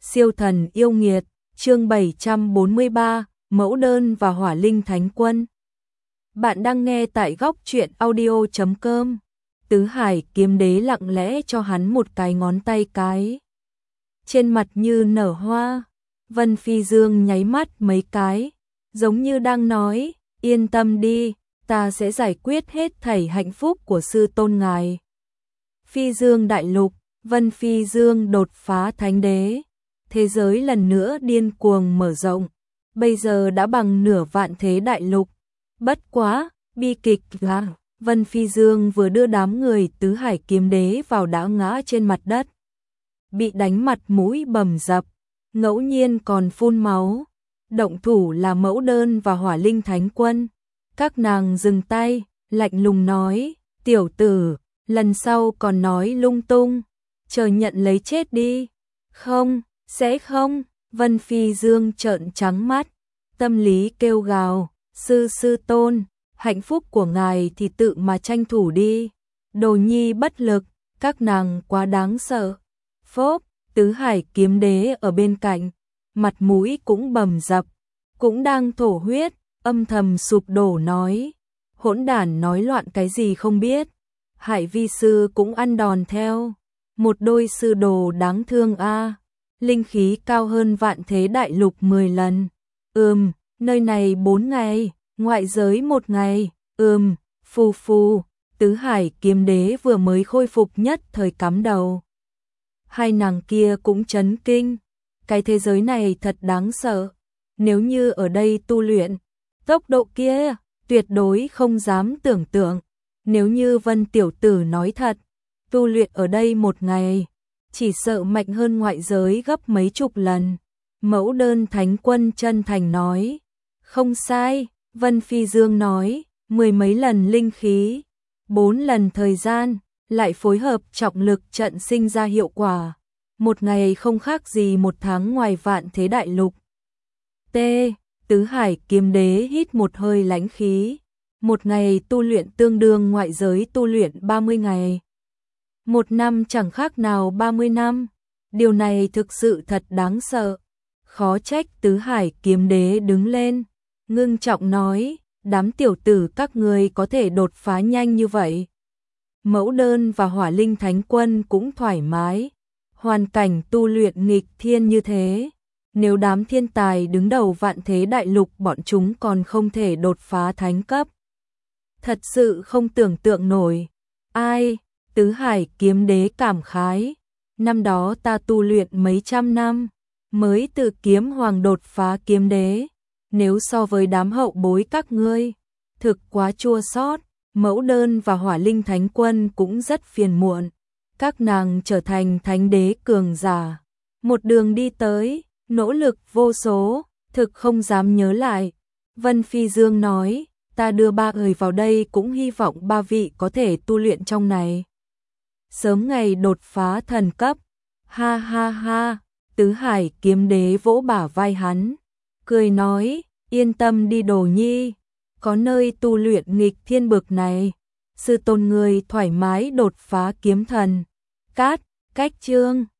Siêu thần yêu nghiệt, chương 743, mẫu đơn và hỏa linh thánh quân. Bạn đang nghe tại góc truyện audio.com. Tứ Hải kiếm đế lặng lẽ cho hắn một cái ngón tay cái. Trên mặt như nở hoa, Vân Phi Dương nháy mắt mấy cái, giống như đang nói, yên tâm đi, ta sẽ giải quyết hết thảy hạnh phúc của sư tôn ngài. Phi Dương đại lục, Vân Phi Dương đột phá thánh đế. Thế giới lần nữa điên cuồng mở rộng, bây giờ đã bằng nửa vạn thế đại lục. Bất quá, bi kịch là Vân Phi Dương vừa đưa đám người Tứ Hải kiếm đế vào đã ngã trên mặt đất. Bị đánh mặt mũi bầm dập, ngẫu nhiên còn phun máu. Động thủ là mẫu đơn và hỏa linh thánh quân. Các nàng dừng tay, lạnh lùng nói, tiểu tử, lần sau còn nói lung tung, chờ nhận lấy chết đi. Không, sẽ không, Vân Phi Dương trợn trắng mắt, tâm lý kêu gào, sư tôn, hạnh phúc của ngài thì tự mà tranh thủ đi. Đồ nhi bất lực, các nàng quá đáng sợ. Phốp, Tứ Hải kiếm đế ở bên cạnh, mặt mũi cũng bầm dập, cũng đang thổ huyết, âm thầm sụp đổ nói, hỗn đản nói loạn cái gì không biết. Hải vi sư cũng ăn đòn theo, một đôi sư đồ đáng thương a. Linh khí cao hơn vạn thế đại lục 10 lần. Nơi này 4 ngày, ngoại giới 1 ngày. Phù, Tứ Hải kiếm đế vừa mới khôi phục nhất thời cắm đầu. Hai nàng kia cũng chấn kinh, cái thế giới này thật đáng sợ. Nếu như ở đây tu luyện, tốc độ kia tuyệt đối không dám tưởng tượng. Nếu như Vân tiểu tử nói thật, tu luyện ở đây 1 ngày, chỉ sợ mạnh hơn ngoại giới gấp mấy chục lần. Mẫu đơn thánh quân chân thành nói, không sai. Vân Phi Dương nói, 10 mấy lần linh khí, 4 lần thời gian, lại phối hợp trọng lực trận sinh ra hiệu quả. 1 ngày không khác gì 1 tháng ngoài vạn thế đại lục. Tứ Hải kiếm đế hít một hơi lãnh khí. 1 ngày tu luyện tương đương ngoại giới tu luyện 30 ngày. 1 năm chẳng khác nào 30 năm. Điều này thực sự thật đáng sợ. Khó trách Tứ Hải kiếm đế đứng lên, ngưng trọng nói, đám tiểu tử các ngươi có thể đột phá nhanh như vậy. Mẫu đơn và hỏa linh thánh quân cũng thoải mái. Hoàn cảnh tu luyện nghịch thiên như thế, nếu đám thiên tài đứng đầu vạn thế đại lục bọn chúng còn không thể đột phá thánh cấp. Thật sự không tưởng tượng nổi. Ai? Tứ Hải kiếm đế cảm khái. Năm đó ta tu luyện mấy trăm năm, mới từ kiếm hoàng đột phá kiếm đế. Nếu so với đám hậu bối các ngươi, thực quá chua xót. Mẫu đơn và hỏa linh thánh quân cũng rất phiền muộn. Các nàng trở thành thánh đế cường giả. Một đường đi tới, nỗ lực vô số, thực không dám nhớ lại. Vân Phi Dương nói, ta đưa 3 người vào đây cũng hy vọng 3 vị có thể tu luyện trong này. Sớm ngày đột phá thần cấp. Ha ha ha, Tứ Hải kiếm đế vỗ bả vai hắn, cười nói, yên tâm đi đồ nhi, có nơi tu luyện nghịch thiên bực này, sư tôn người thoải mái đột phá kiếm thần. Cách chương